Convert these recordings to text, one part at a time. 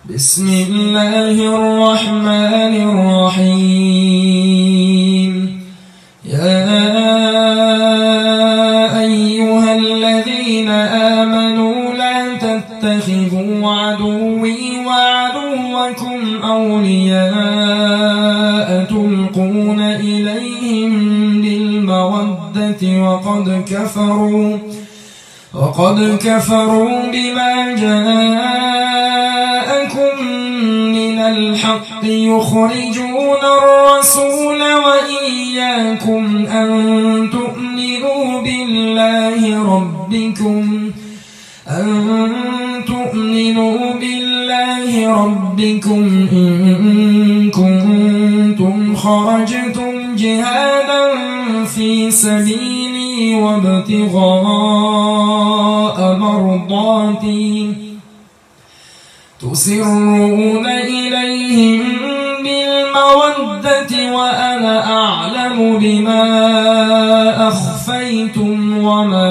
بسم الله الرحمن الرحيم. يا أيها الذين آمنوا لا تتخذوا عدوي وعدوكم أولياء تلقون إليهم بالمودة وقد كفروا بما جاءكم من الحق يخرجون الرسول وإياكم أن تؤمنوا بالله ربكم إن كنتم خرجتم جهادا في سبيلي وابتغاء مرضاتي تسرون إليهم بالمودة وأنا أعلم بما أخفيتم وما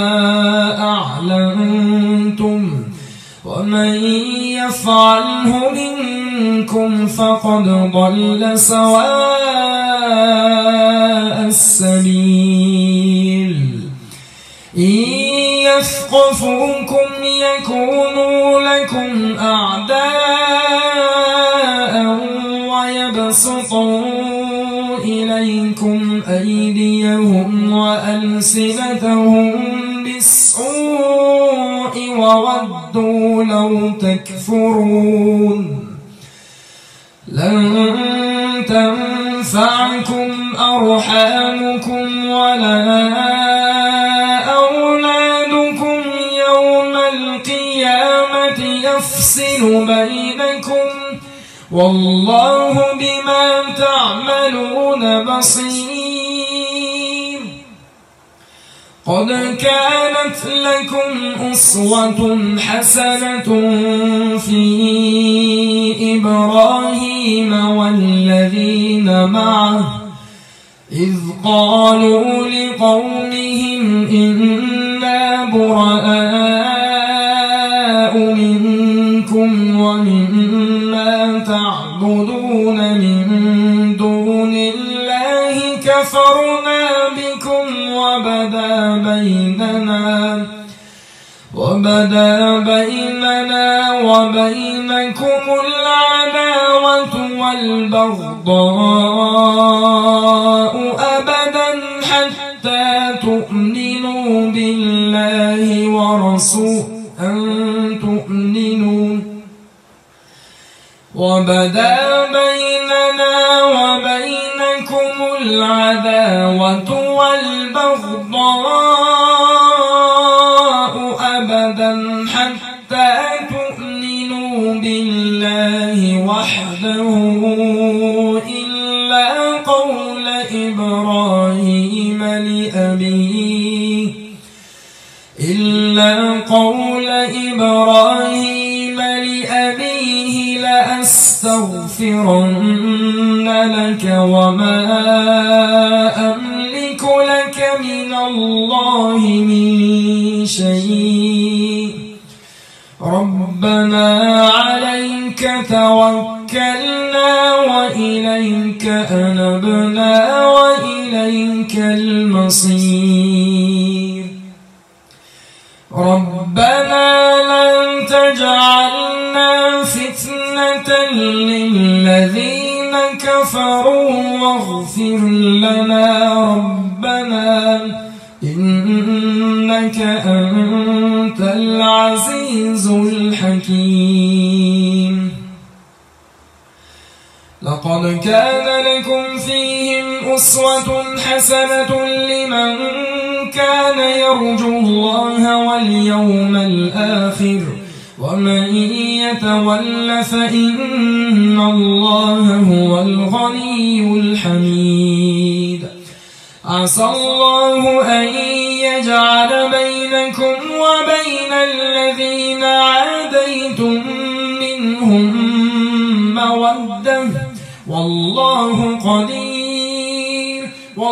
أعلنتم ومن يفعله منكم فقد ضل سواء السبيل. إن يثقفوكم يكونوا لكم أعداء ويبسطوا إليكم أيديهم وألسنتهم بالسوء وودوا لو تكفرون. لن تنفعكم أرحامكم ولا أولادكم يوم القيامة يفصل بينكم والله بما تعملون بصير. قد كانت لكم أسوة حسنة في إبراهيم والذين معه إذ قالوا لقومهم إنا براء منكم ومما تعبدون من دون الله كفرنا بكم وبدا بيننا وبينكم العداوة والبغضاء أبدا حتى تؤمنوا بالله وبدا بيننا وبينكم العداوة والبغضاء أبدا حتى تؤمنوا بالله وحده إلا قول إبراهيم لأبيه لأستغفرن لك وما أملك لك من الله من شيء ربنا عليك توكلنا وإليك أنبنا وإليك المصير. ربنا لن تجعلنا فتنة للذين كفروا واغفر لنا ربنا إنك أنت العزيز الحكيم. لقد كان لكم فيهم أسوة حسنة لمن كان يرجو الله واليوم الآخر ومن يتول فإن الله هو الغني الحميد. عسى الله أن يجعل بينكم وبين الذين عاديتم منهم مودة والله قدير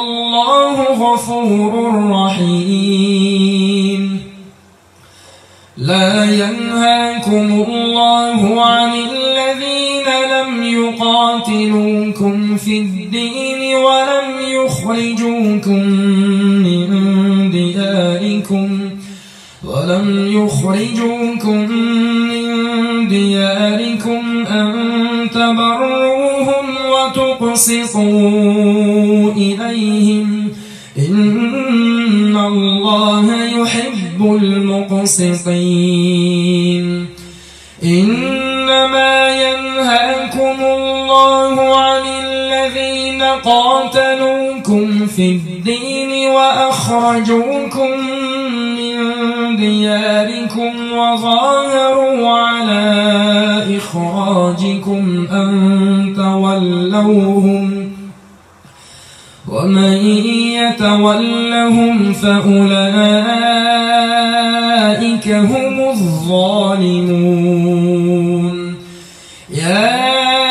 والله غفور رحيم. لا ينهاكم الله عن الذين لم يقاتلوكم في الدين ولم يخرجوكم من دياركم أن تبروهم وتقسطوا إليهم إن الله يحب المقسطين. إنما ينهاكم الله عن الذين قاتلوكم في الدين وأخرجوكم من دياركم وظاهروا على إخراجكم أن تولوهم ومن يتولهم فأولئك هم الظالمون. يا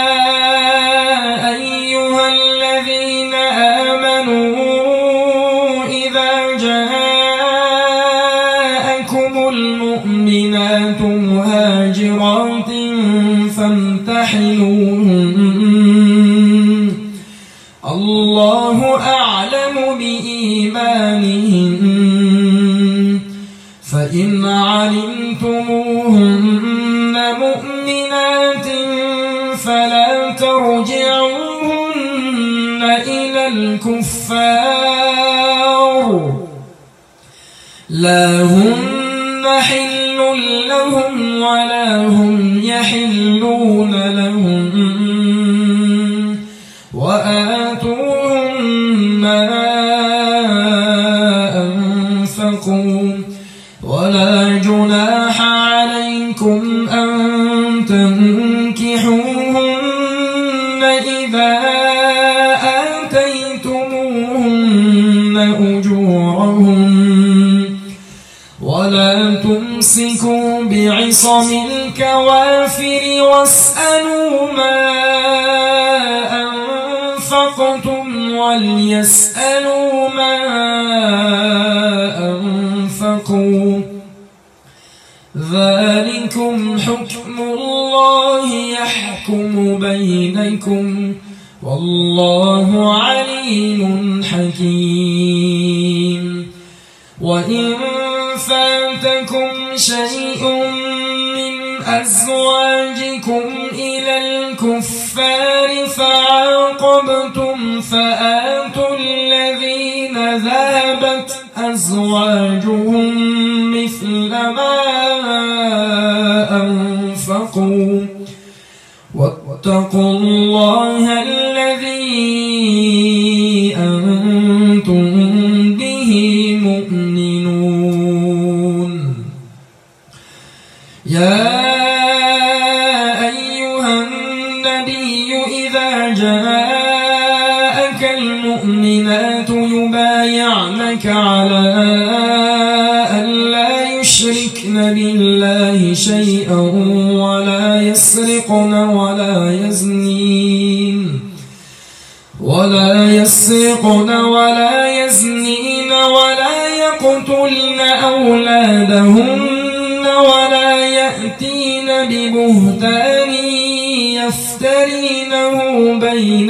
أيها الذين آمنوا إذا جاءكم المؤمنات مهاجرات فامتحنوهن الله أعلم بإيمانهن فإن علمتموهن مؤمنات فلا ترجعوهن إلى الكفار لا هن حل لهم ولا هم يحلون لهم وآتوهم ما أنفقوا ولا جناح عليكم أن تنكحوهن إذا آتيتموهن أجورهن ولا تمسكوا بعصم الكوافر واسألوا ما أنفقتم وليسألوا ما أنفقوا ذلكم حكم الله يحكم بينكم والله عليم حكيم. وإن فاتكم شيء من أزواجكم إلى الكفار فعاقبتم فآتوا الذين ذهبت أزواجهم مثل ما أنفقوا واتقوا الله الذي أنتم به مؤمنون. يا أيها النبي إذا جاءك المؤمنات يبايعنك على أن لا يشركن بالله شيئا ولا يسرقن ولا يزنين ولا يقتلن أولادهن ولا يأتين ببهتان يفترينه بين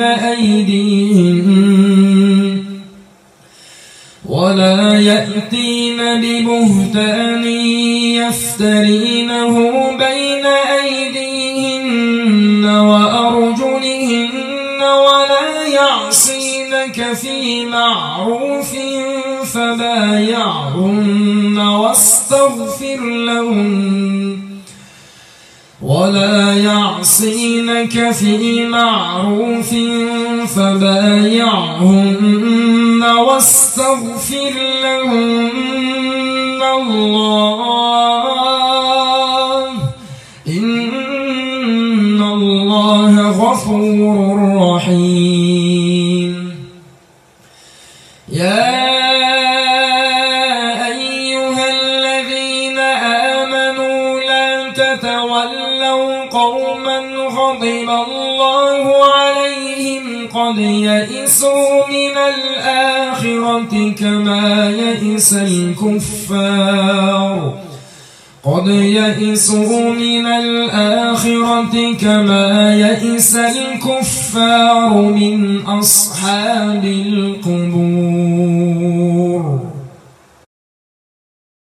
أيديهن وأرجلهن ولا يعصينك في معروف فبايعهن واستغفر لهن الله إن الله غفور رحيم. يا أيها الذين آمنوا لا تتولوا قوما غضب الله عليهم قد يئسوا من الآخرة كما يئس الكفار قد يئسوا من الآخرة كما يئس الكفار من أصحاب القبور.